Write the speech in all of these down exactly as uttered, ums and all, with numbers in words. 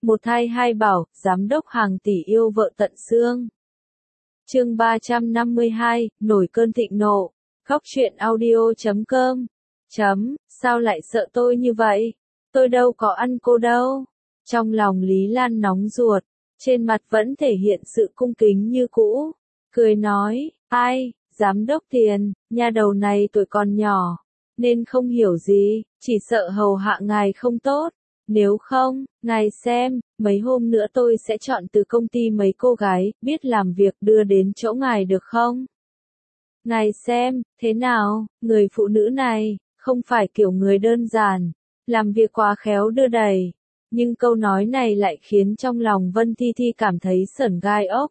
Một thai hai bảo, giám đốc hàng tỷ yêu vợ tận xương. Chương ba trăm năm mươi hai, nổi cơn thịnh nộ. Góc truyện audio chấm com. Chấm, sao lại sợ tôi như vậy? Tôi đâu có ăn cô đâu. Trong lòng Lý Lan nóng ruột, trên mặt vẫn thể hiện sự cung kính như cũ. Cười nói, ai, giám đốc Tiền, nha đầu này tuổi còn nhỏ, nên không hiểu gì, chỉ sợ hầu hạ ngài không tốt. Nếu không, ngài xem, mấy hôm nữa tôi sẽ chọn từ công ty mấy cô gái, biết làm việc đưa đến chỗ ngài được không? Ngài xem, thế nào, người phụ nữ này, không phải kiểu người đơn giản, làm việc quá khéo đưa đẩy. Nhưng câu nói này lại khiến trong lòng Vân Thi Thi cảm thấy sởn gai ốc.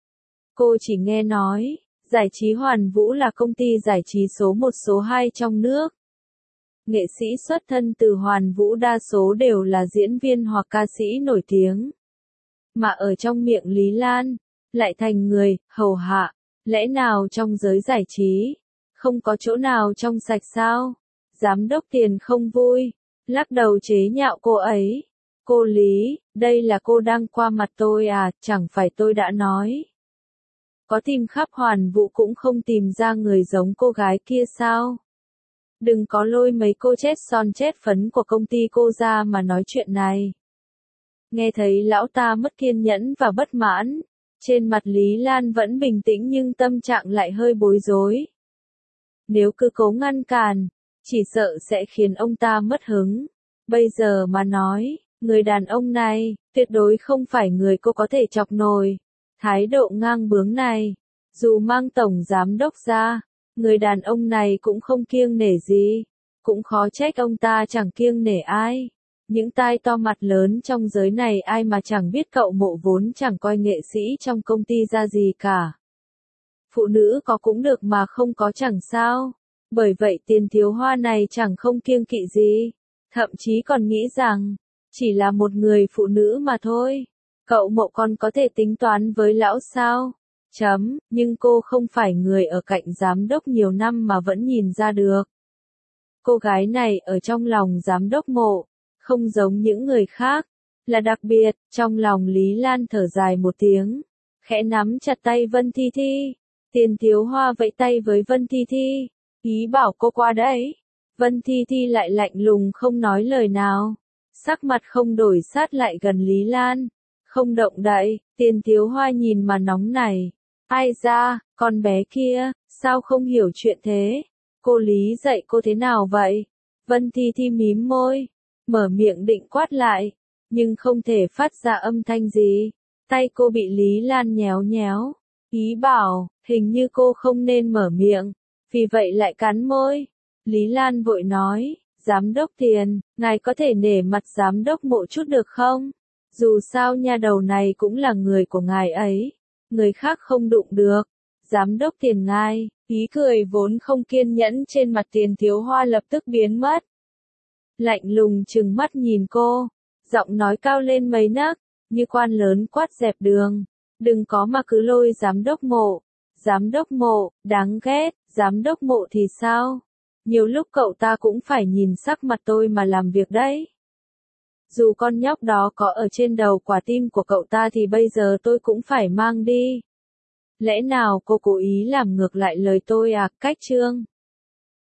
Cô chỉ nghe nói, giải trí Hoàn Vũ là công ty giải trí số một số hai trong nước. Nghệ sĩ xuất thân từ Hoàn Vũ đa số đều là diễn viên hoặc ca sĩ nổi tiếng. Mà ở trong miệng Lý Lan, lại thành người, hầu hạ. Lẽ nào trong giới giải trí, không có chỗ nào trong sạch sao? Giám đốc Tiền không vui, lắc đầu chế nhạo cô ấy. Cô Lý, đây là cô đang qua mặt tôi à, chẳng phải tôi đã nói. Có tìm khắp Hoàn Vũ cũng không tìm ra người giống cô gái kia sao? Đừng có lôi mấy cô chết son chết phấn của công ty cô ra mà nói chuyện này. Nghe thấy lão ta mất kiên nhẫn và bất mãn, trên mặt Lý Lan vẫn bình tĩnh nhưng tâm trạng lại hơi bối rối. Nếu cứ cố ngăn cản, chỉ sợ sẽ khiến ông ta mất hứng. Bây giờ mà nói, người đàn ông này, tuyệt đối không phải người cô có thể chọc nổi. Thái độ ngang bướng này, dù mang tổng giám đốc ra, người đàn ông này cũng không kiêng nể gì, cũng khó trách ông ta chẳng kiêng nể ai. Những tai to mặt lớn trong giới này ai mà chẳng biết cậu Mộ vốn chẳng coi nghệ sĩ trong công ty ra gì cả. Phụ nữ có cũng được mà không có chẳng sao. Bởi vậy Tiền Thiếu Hoa này chẳng không kiêng kỵ gì, thậm chí còn nghĩ rằng, chỉ là một người phụ nữ mà thôi. Cậu Mộ còn có thể tính toán với lão sao? Chấm, nhưng cô không phải người ở cạnh giám đốc nhiều năm mà vẫn nhìn ra được. Cô gái này ở trong lòng giám đốc Mộ, không giống những người khác, là đặc biệt. Trong lòng Lý Lan thở dài một tiếng, khẽ nắm chặt tay Vân Thi Thi. Tiền Thiếu Hoa vẫy tay với Vân Thi Thi, ý bảo cô qua đấy. Vân Thi Thi lại lạnh lùng không nói lời nào, sắc mặt không đổi sát lại gần Lý Lan, không động đậy. Tiền Thiếu Hoa nhìn mà nóng này. Ai ra, con bé kia, sao không hiểu chuyện thế? Cô Lý dạy cô thế nào vậy? Vân Thi Thi mím môi, mở miệng định quát lại, nhưng không thể phát ra âm thanh gì. Tay cô bị Lý Lan nhéo nhéo, ý bảo, hình như cô không nên mở miệng, vì vậy lại cắn môi. Lý Lan vội nói, giám đốc Tiền, ngài có thể nể mặt giám đốc Mộ chút được không? Dù sao nha đầu này cũng là người của ngài ấy, người khác không đụng được. Giám đốc Tiền ngài, ý cười vốn không kiên nhẫn trên mặt Tiền Thiếu Hoa lập tức biến mất. Lạnh lùng trừng mắt nhìn cô, giọng nói cao lên mấy nấc, như quan lớn quát dẹp đường. Đừng có mà cứ lôi giám đốc Mộ. Giám đốc Mộ, đáng ghét. Giám đốc Mộ thì sao? Nhiều lúc cậu ta cũng phải nhìn sắc mặt tôi mà làm việc đấy. Dù con nhóc đó có ở trên đầu quả tim của cậu ta thì bây giờ tôi cũng phải mang đi. Lẽ nào cô cố ý làm ngược lại lời tôi à? Cách Trương